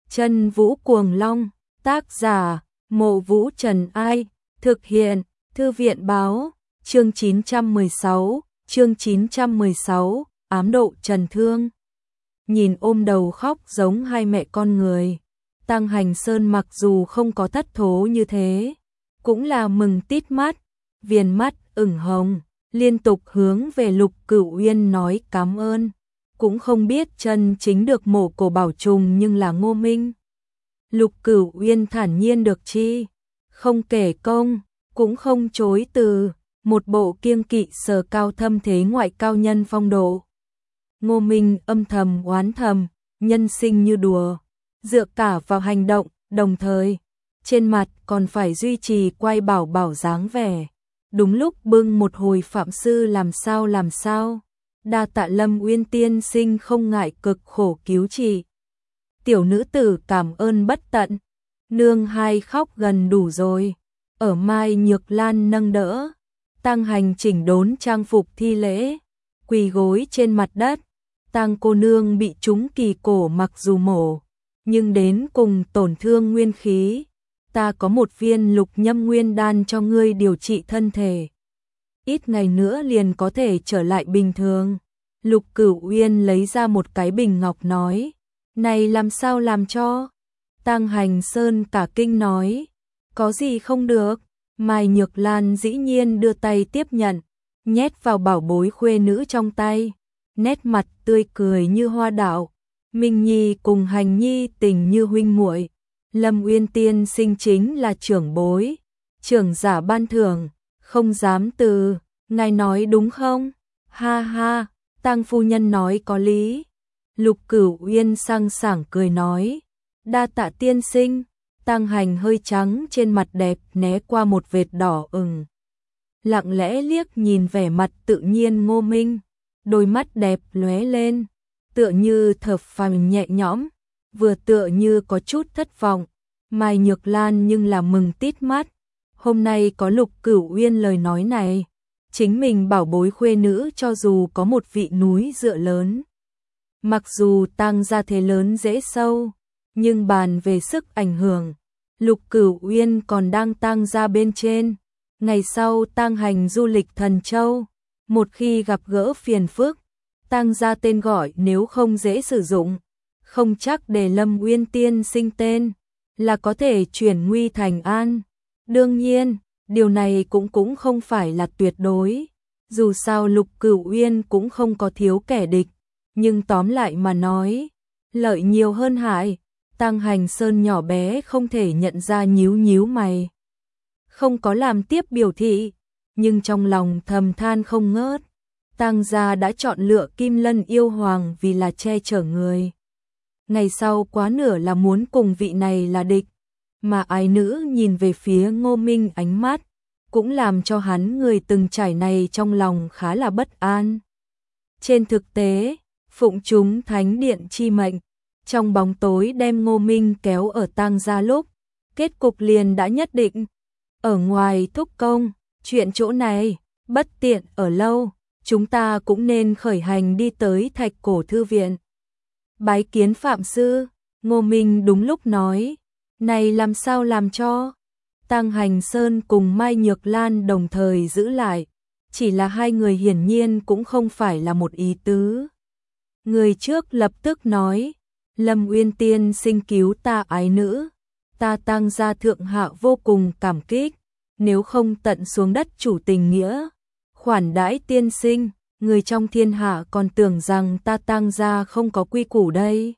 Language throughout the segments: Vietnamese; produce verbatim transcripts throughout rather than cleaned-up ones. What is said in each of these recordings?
Chân Vũ Cuồng Long, tác giả, Mộ Vũ Trần Ai, thực hiện, Thư viện báo, chương chín trăm mười sáu, chương chín trăm mười sáu, ám độ Trần Thương. Nhìn ôm đầu khóc giống hai mẹ con người, Tăng Hành Sơn mặc dù không có thất thố như thế, cũng là mừng tít mắt, viền mắt ửng hồng, liên tục hướng về Lục Cửu Uyên nói cảm ơn. Cũng không biết chân chính được mổ cổ bảo trùng nhưng là Ngô Minh. Lục Cửu Uyên thản nhiên được chi, không kể công, cũng không chối từ, một bộ kiêng kỵ sờ cao thâm thế ngoại cao nhân phong độ. Ngô Minh âm thầm oán thầm, nhân sinh như đùa, dựa cả vào hành động, đồng thời, trên mặt còn phải duy trì quay bảo bảo dáng vẻ. Đúng lúc bưng một hồi phạm sư làm sao làm sao. Đa tạ Lâm Uyên tiên sinh không ngại cực khổ cứu trị. Tiểu nữ tử cảm ơn bất tận. Nương hai khóc gần đủ rồi. Ở Mai Nhược Lan nâng đỡ. Tăng Hành chỉnh đốn trang phục thi lễ. Quỳ gối trên mặt đất. Tăng cô nương bị trúng kỳ cổ mặc dù mổ. Nhưng đến cùng tổn thương nguyên khí. Ta có một viên lục nhâm nguyên đan cho ngươi điều trị thân thể. Ít ngày nữa liền có thể trở lại bình thường. Lục Cửu Uyên lấy ra một cái bình ngọc nói. Này làm sao làm cho? Tăng Hành Sơn cả kinh nói. Có gì không được? Mai Nhược Lan dĩ nhiên đưa tay tiếp nhận. Nhét vào bảo bối khuê nữ trong tay. Nét mặt tươi cười như hoa đào. Minh Nhi cùng Hành Nhi tình như huynh muội. Lâm Uyên tiên sinh chính là trưởng bối. Trưởng giả ban thưởng. Không dám từ. Ngài nói đúng không? Ha ha. Tăng phu nhân nói có lý. Lục Cửu Uyên sang sảng cười nói. Đa tạ tiên sinh. Tăng Hành hơi trắng trên mặt đẹp né qua một vệt đỏ ửng. Lặng lẽ liếc nhìn vẻ mặt tự nhiên Ngô Minh. Đôi mắt đẹp lóe lên. Tựa như thở phào nhẹ nhõm. Vừa tựa như có chút thất vọng. Mai Nhược Lan nhưng là mừng tít mắt. Hôm nay có Lục Cửu Uyên lời nói này. Chính mình bảo bối khuê nữ cho dù có một vị núi dựa lớn. Mặc dù Tăng gia thế lớn dễ sâu, nhưng bàn về sức ảnh hưởng, Lục Cửu Uyên còn đang Tăng gia bên trên. Ngày sau Tăng Hành du lịch Thần Châu, một khi gặp gỡ phiền phức, Tăng gia tên gọi nếu không dễ sử dụng, không chắc để Lâm Uyên tiên sinh tên, là có thể chuyển nguy thành an. Đương nhiên, điều này cũng cũng không phải là tuyệt đối. Dù sao Lục Cửu Uyên cũng không có thiếu kẻ địch. Nhưng tóm lại mà nói, lợi nhiều hơn hại. Tăng Hành Sơn nhỏ bé không thể nhận ra nhíu nhíu mày. Không có làm tiếp biểu thị, nhưng trong lòng thầm than không ngớt. Tăng gia đã chọn lựa Kim Lân yêu hoàng vì là che chở người. Ngày sau quá nửa là muốn cùng vị này là địch. Mà ái nữ nhìn về phía Ngô Minh ánh mắt, cũng làm cho hắn người từng trải này trong lòng khá là bất an. Trên thực tế, phụng chúng thánh điện chi mệnh, trong bóng tối đem Ngô Minh kéo ở Tăng gia lúc, kết cục liền đã nhất định. Ở ngoài thúc công, chuyện chỗ này, bất tiện ở lâu, chúng ta cũng nên khởi hành đi tới Thạch Cổ Thư Viện. Bái kiến Phạm Sư, Ngô Minh đúng lúc nói. Này làm sao làm cho? Tăng Hành Sơn cùng Mai Nhược Lan đồng thời giữ lại. Chỉ là hai người hiển nhiên cũng không phải là một ý tứ. Người trước lập tức nói. Lâm Uyên tiên sinh cứu ta ái nữ. Ta Tăng gia thượng hạ vô cùng cảm kích. Nếu không tận xuống đất chủ tình nghĩa. Khoản đãi tiên sinh. Người trong thiên hạ còn tưởng rằng ta Tăng gia không có quy củ đây.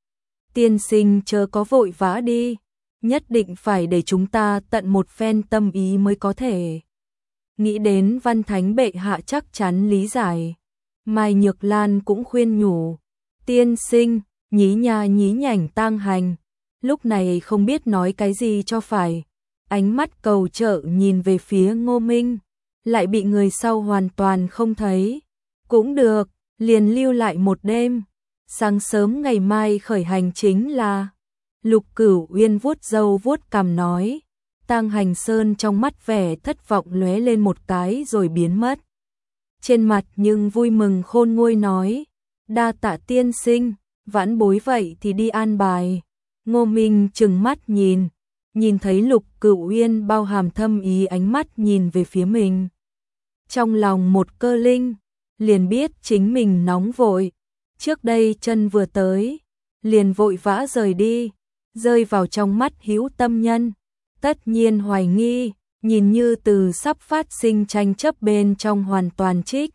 Tiên sinh chớ có vội vã đi. Nhất định phải để chúng ta tận một phen tâm ý mới có thể. Nghĩ đến Văn Thánh bệ hạ chắc chắn lý giải. Mai Nhược Lan cũng khuyên nhủ. Tiên sinh, nhí nha nhí nhảnh Tăng Hành. Lúc này không biết nói cái gì cho phải. Ánh mắt cầu trợ nhìn về phía Ngô Minh. Lại bị người sau hoàn toàn không thấy. Cũng được, liền lưu lại một đêm. Sáng sớm ngày mai khởi hành chính là... Lục Cửu Uyên vuốt râu vuốt cằm nói. Tăng Hành Sơn trong mắt vẻ thất vọng lóe lên một cái rồi biến mất. Trên mặt nhưng vui mừng khôn nguôi nói. Đa tạ tiên sinh, vãn bối vậy thì đi an bài. Ngô Minh trừng mắt nhìn, nhìn thấy Lục Cửu Uyên bao hàm thâm ý ánh mắt nhìn về phía mình. Trong lòng một cơ linh, liền biết chính mình nóng vội. Trước đây chân vừa tới, liền vội vã rời đi, rơi vào trong mắt hữu tâm nhân. Tất nhiên hoài nghi, nhìn như từ sắp phát sinh tranh chấp bên trong hoàn toàn trích.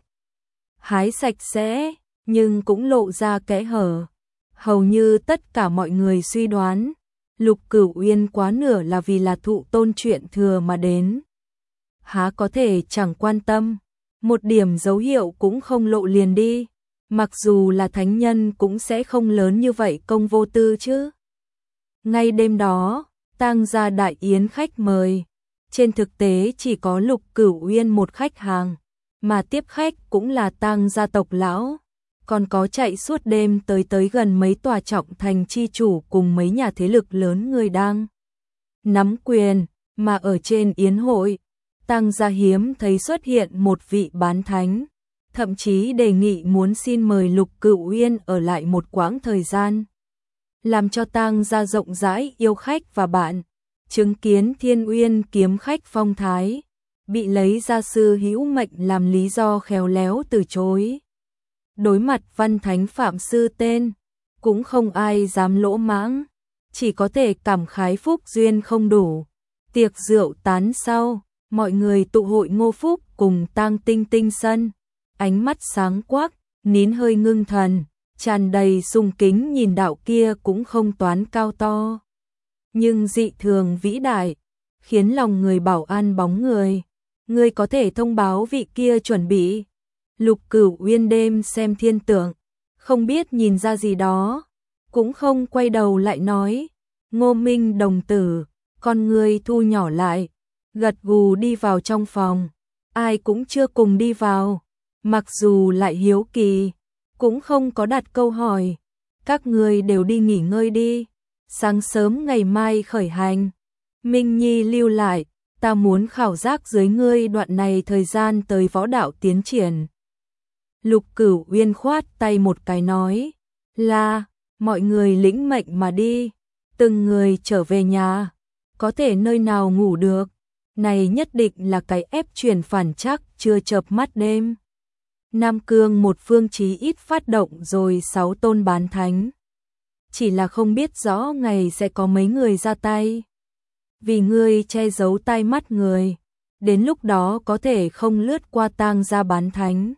Hái sạch sẽ, nhưng cũng lộ ra kẽ hở. Hầu như tất cả mọi người suy đoán, Lục Cửu Uyên quá nửa là vì là thụ tôn chuyện thừa mà đến. Há có thể chẳng quan tâm, một điểm dấu hiệu cũng không lộ liền đi. Mặc dù là thánh nhân cũng sẽ không lớn như vậy công vô tư chứ. Ngay đêm đó, tang gia đại yến khách mời. Trên thực tế chỉ có Lục Cửu Uyên một khách hàng, mà tiếp khách cũng là tang gia tộc lão. Còn có chạy suốt đêm tới tới gần mấy tòa trọng thành chi chủ cùng mấy nhà thế lực lớn người đang nắm quyền, mà ở trên yến hội, tang gia hiếm thấy xuất hiện một vị bán thánh. Thậm chí đề nghị muốn xin mời Lục Cửu Uyên ở lại một quãng thời gian, làm cho tang gia rộng rãi yêu khách và bạn, chứng kiến Thiên Uyên kiếm khách phong thái, bị lấy gia sư hữu mệnh làm lý do khéo léo từ chối. Đối mặt văn thánh phạm sư tên, cũng không ai dám lỗ mãng, chỉ có thể cảm khái phúc duyên không đủ. Tiệc rượu tán sau, mọi người tụ hội Ngô Phúc cùng tang tinh tinh sân. Ánh mắt sáng quắc, nín hơi ngưng thần, tràn đầy sùng kính nhìn đạo kia cũng không toán cao to, nhưng dị thường vĩ đại, khiến lòng người bảo an bóng người. Ngươi có thể thông báo vị kia chuẩn bị. Lục Cửu Uyên đêm xem thiên tượng, không biết nhìn ra gì đó, cũng không quay đầu lại nói. Ngô Minh đồng tử, con người thu nhỏ lại, gật gù đi vào trong phòng. Ai cũng chưa cùng đi vào, mặc dù lại hiếu kỳ, cũng không có đặt câu hỏi. Các người đều đi nghỉ ngơi đi, sáng sớm ngày mai khởi hành. Minh Nhi lưu lại, ta muốn khảo giác dưới ngươi đoạn này thời gian tới võ đạo tiến triển. Lục Cửu Uyên khoát tay một cái nói, là, mọi người lĩnh mệnh mà đi, từng người trở về nhà, có thể nơi nào ngủ được, này nhất định là cái ép chuyển phản chắc chưa chợp mắt đêm. Nam Cương một phương chí ít phát động rồi sáu tôn bán thánh. Chỉ là không biết rõ ngày sẽ có mấy người ra tay. Vì ngươi che giấu tai mắt người, đến lúc đó có thể không lướt qua tang gia bán thánh.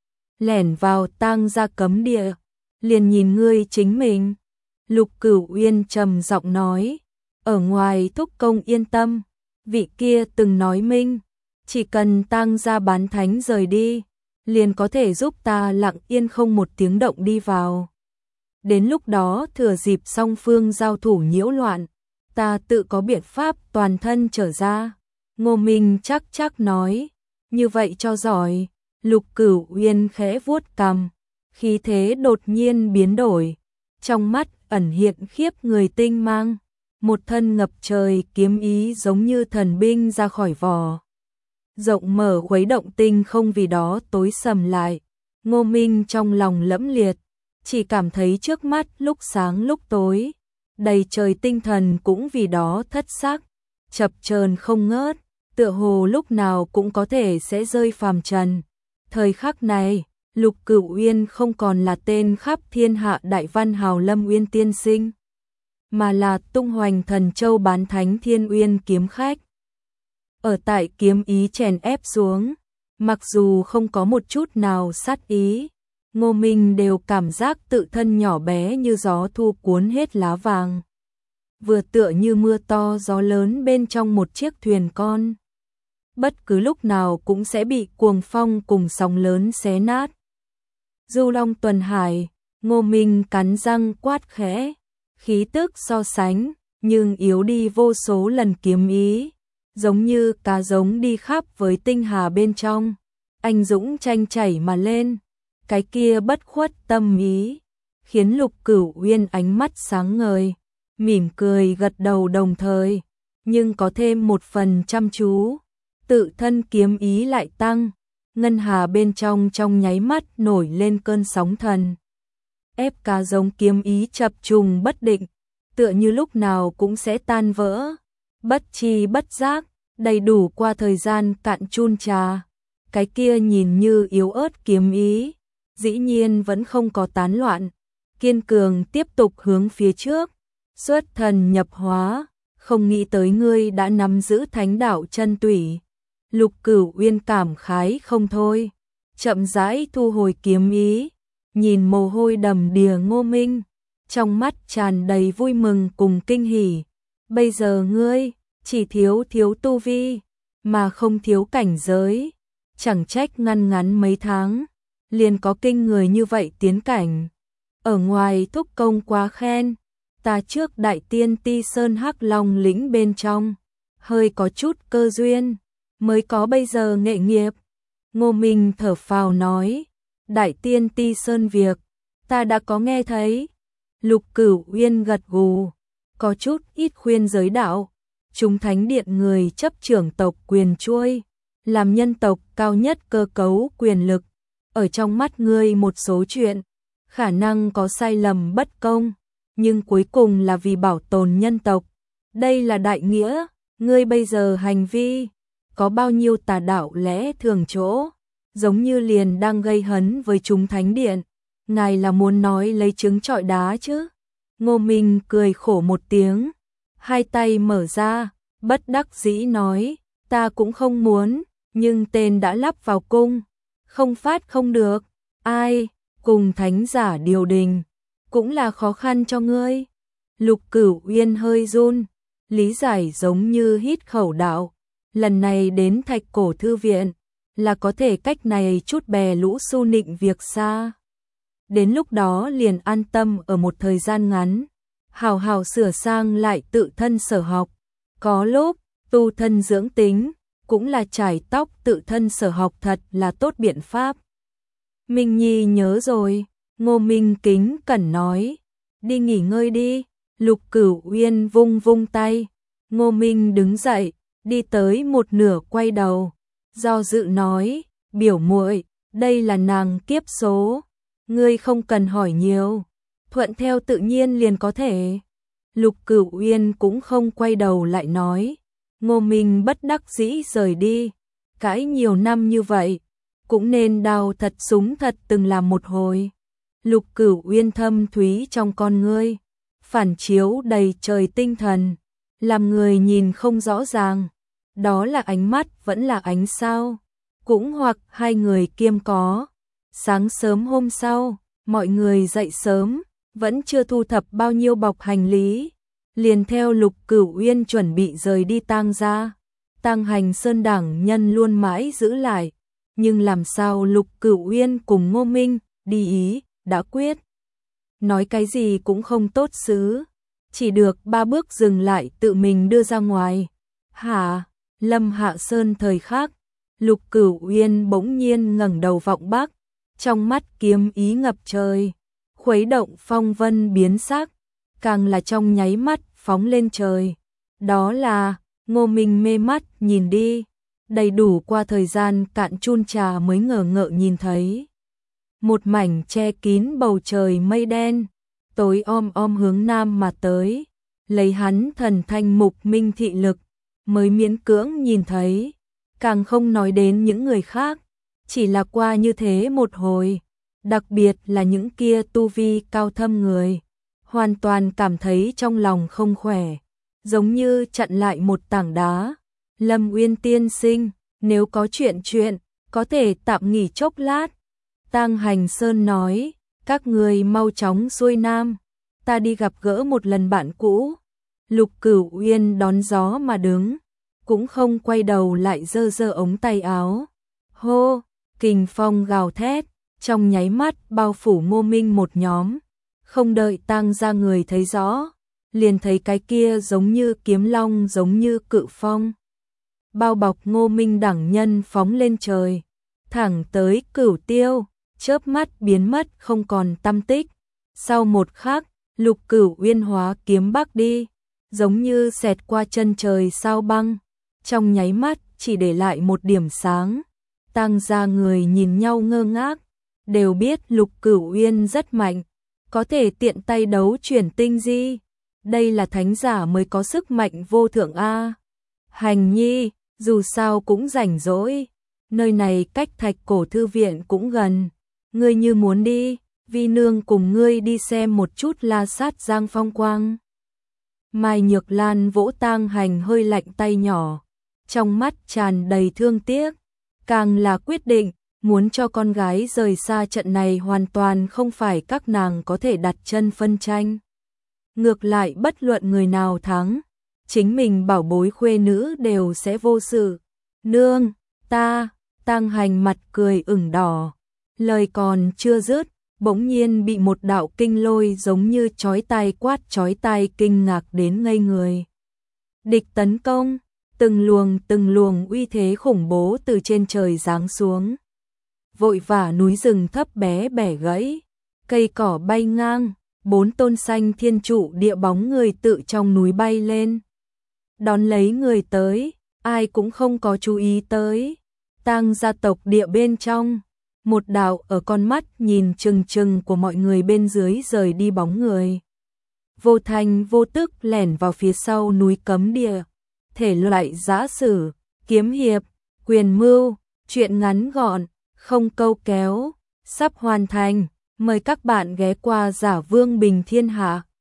Lẻn vào tang gia cấm địa, liền nhìn ngươi chính mình. Lục Cửu Uyên trầm giọng nói, ở ngoài thúc công yên tâm, vị kia từng nói minh, chỉ cần tang gia bán thánh rời đi, liền có thể giúp ta lặng yên không một tiếng động đi vào. Đến lúc đó thừa dịp song phương giao thủ nhiễu loạn, ta tự có biện pháp toàn thân trở ra. Ngô Minh chắc chắc nói, như vậy cho giỏi. Lục Cửu Uyên khẽ vuốt cằm, khí thế đột nhiên biến đổi, trong mắt ẩn hiện khiếp người tinh mang, một thân ngập trời kiếm ý giống như thần binh ra khỏi vỏ. Rộng mở khuấy động tinh không vì đó tối sầm lại. Ngô Minh trong lòng lẫm liệt, chỉ cảm thấy trước mắt lúc sáng lúc tối, đầy trời tinh thần cũng vì đó thất sắc, chập chờn không ngớt, tựa hồ lúc nào cũng có thể sẽ rơi phàm trần. Thời khắc này, Lục Cửu Uyên không còn là tên khắp thiên hạ đại văn hào Lâm Uyên tiên sinh, mà là tung hoành thần châu bán thánh Thiên Uyên kiếm khách. Ở tại kiếm ý chèn ép xuống, mặc dù không có một chút nào sát ý, Ngô Minh đều cảm giác tự thân nhỏ bé như gió thu cuốn hết lá vàng, vừa tựa như mưa to gió lớn bên trong một chiếc thuyền con. Bất cứ lúc nào cũng sẽ bị cuồng phong cùng sóng lớn xé nát. Du long tuần hải, Ngô Minh cắn răng quát khẽ, khí tức so sánh, nhưng yếu đi vô số lần kiếm ý, giống như cá giống đi khắp với tinh hà bên trong, anh dũng tranh chảy mà lên, cái kia bất khuất tâm ý, khiến Lục Cửu Uyên ánh mắt sáng ngời, mỉm cười gật đầu đồng thời, nhưng có thêm một phần chăm chú. Tự thân kiếm ý lại tăng, ngân hà bên trong trong nháy mắt nổi lên cơn sóng thần. Ép cá giống kiếm ý chập trùng bất định, tựa như lúc nào cũng sẽ tan vỡ. Bất chi bất giác, đầy đủ qua thời gian cạn chun trà. Cái kia nhìn như yếu ớt kiếm ý, dĩ nhiên vẫn không có tán loạn, kiên cường tiếp tục hướng phía trước, xuất thần nhập hóa, không nghĩ tới ngươi đã nắm giữ thánh đạo chân tủy. Lục Cửu Uyên cảm khái không thôi, chậm rãi thu hồi kiếm ý, nhìn mồ hôi đầm đìa Ngô Minh, trong mắt tràn đầy vui mừng cùng kinh hỉ. Bây giờ ngươi chỉ thiếu thiếu tu vi, mà không thiếu cảnh giới, chẳng trách ngăn ngắn mấy tháng, liền có kinh người như vậy tiến cảnh. Ở ngoài thúc công quá khen, ta trước Đại Tiên Ti Sơn Hắc Long lĩnh bên trong, hơi có chút cơ duyên, mới có bây giờ nghệ nghiệp. Ngô Minh thở phào nói, Đại Tiên Ti Sơn việc, ta đã có nghe thấy. Lục Cửu Uyên gật gù, có chút ít khuyên giới đạo, chúng thánh điện người chấp trưởng tộc quyền chuôi, làm nhân tộc cao nhất cơ cấu quyền lực, ở trong mắt ngươi một số chuyện, khả năng có sai lầm bất công, nhưng cuối cùng là vì bảo tồn nhân tộc. Đây là đại nghĩa, ngươi bây giờ hành vi, có bao nhiêu tà đạo lẽ thường chỗ, giống như liền đang gây hấn với chúng thánh điện. Ngài là muốn nói lấy trứng trọi đá chứ? Ngô Minh cười khổ một tiếng, hai tay mở ra, bất đắc dĩ nói, ta cũng không muốn, nhưng tên đã lắp vào cung, không phát không được. Ai, cùng thánh giả điều đình, cũng là khó khăn cho ngươi. Lục Cửu Uyên hơi run, lý giải giống như hít khẩu đạo, lần này đến Thạch Cổ Thư Viện, là có thể cách này chút bè lũ su nịnh việc xa. Đến lúc đó liền an tâm ở một thời gian ngắn, hào hào sửa sang lại tự thân sở học. Có lúc, tu thân dưỡng tính, cũng là trải tóc tự thân sở học thật là tốt biện pháp. Minh Nhi nhớ rồi, Ngô Minh kính cẩn nói, đi nghỉ ngơi đi. Lục Cửu Uyên vung vung tay, Ngô Minh đứng dậy, đi tới một nửa quay đầu, do dự nói, biểu muội, đây là nàng kiếp số, ngươi không cần hỏi nhiều, thuận theo tự nhiên liền có thể. Lục Cửu Uyên cũng không quay đầu lại nói, Ngô Minh bất đắc dĩ rời đi, cãi nhiều năm như vậy, cũng nên đau thật súng thật từng làm một hồi. Lục Cửu Uyên thâm thúy trong con ngươi, phản chiếu đầy trời tinh thần, làm người nhìn không rõ ràng, đó là ánh mắt vẫn là ánh sao, cũng hoặc hai người kiêm có. Sáng sớm hôm sau, mọi người dậy sớm, vẫn chưa thu thập bao nhiêu bọc hành lý, liền theo Lục Cửu Uyên chuẩn bị rời đi Tang gia. Tang Hành Sơn đảng nhân luôn mãi giữ lại, nhưng làm sao Lục Cửu Uyên cùng Ngô Minh đi ý đã quyết, nói cái gì cũng không tốt xứ, chỉ được ba bước dừng lại tự mình đưa ra ngoài. Hả? Lâm Hạ Sơn thời khắc, Lục Cửu Uyên bỗng nhiên ngẩng đầu vọng bắc, trong mắt kiếm ý ngập trời, khuấy động phong vân biến sắc, càng là trong nháy mắt phóng lên trời. Đó là, Ngô Minh mê mắt nhìn đi, đầy đủ qua thời gian cạn chun trà mới ngờ ngợ nhìn thấy. Một mảnh che kín bầu trời mây đen, tối om om hướng nam mà tới, lấy hắn thần thanh mục minh thị lực, mới miễn cưỡng nhìn thấy, càng không nói đến những người khác, chỉ là qua như thế một hồi, đặc biệt là những kia tu vi cao thâm người, hoàn toàn cảm thấy trong lòng không khỏe, giống như chặn lại một tảng đá. Lâm Uyên tiên sinh, nếu có chuyện chuyện, có thể tạm nghỉ chốc lát. Tang Hành Sơn nói, các người mau chóng xuôi nam, ta đi gặp gỡ một lần bạn cũ. Lục Cửu Uyên đón gió mà đứng, cũng không quay đầu lại giơ giơ ống tay áo. Hô, kình phong gào thét, trong nháy mắt bao phủ Ngô Minh một nhóm, không đợi Tang gia người thấy rõ, liền thấy cái kia giống như kiếm long giống như cự phong, bao bọc Ngô Minh đẳng nhân phóng lên trời, thẳng tới Cửu Tiêu, chớp mắt biến mất không còn tăm tích. Sau một khắc, Lục Cửu Uyên hóa kiếm bắc đi, giống như xẹt qua chân trời sao băng, trong nháy mắt chỉ để lại một điểm sáng. Tang gia người nhìn nhau ngơ ngác, đều biết Lục Cửu Uyên rất mạnh, có thể tiện tay đấu chuyển tinh di, đây là thánh giả mới có sức mạnh vô thượng a. Hành nhi, dù sao cũng rảnh rỗi, nơi này cách Thạch Cổ thư viện cũng gần, ngươi như muốn đi, vi nương cùng ngươi đi xem một chút La Sát Giang phong quang. Mai Nhược Lan vỗ Tang Hành hơi lạnh tay nhỏ, trong mắt tràn đầy thương tiếc, càng là quyết định, muốn cho con gái rời xa trận này hoàn toàn không phải các nàng có thể đặt chân phân tranh. Ngược lại bất luận người nào thắng, chính mình bảo bối khuê nữ đều sẽ vô sự. Nương, ta, Tang Hành mặt cười ửng đỏ, lời còn chưa dứt, bỗng nhiên bị một đạo kinh lôi giống như chói tai quát chói tai kinh ngạc đến ngây người. Địch tấn công, từng luồng từng luồng uy thế khủng bố từ trên trời giáng xuống. Vội vã núi rừng thấp bé bẻ gãy, cây cỏ bay ngang, bốn tôn xanh thiên trụ địa bóng người tự trong núi bay lên. Đón lấy người tới, ai cũng không có chú ý tới. Tang gia tộc địa bên trong, một đạo ở con mắt nhìn chừng chừng của mọi người bên dưới rời đi bóng người. Vô thành vô tức lẻn vào phía sau núi cấm địa, thể loại giã sử, kiếm hiệp, quyền mưu, truyện ngắn gọn, không câu kéo, sắp hoàn thành, mời các bạn ghé qua Giả Vương Bình Thiên Hạ.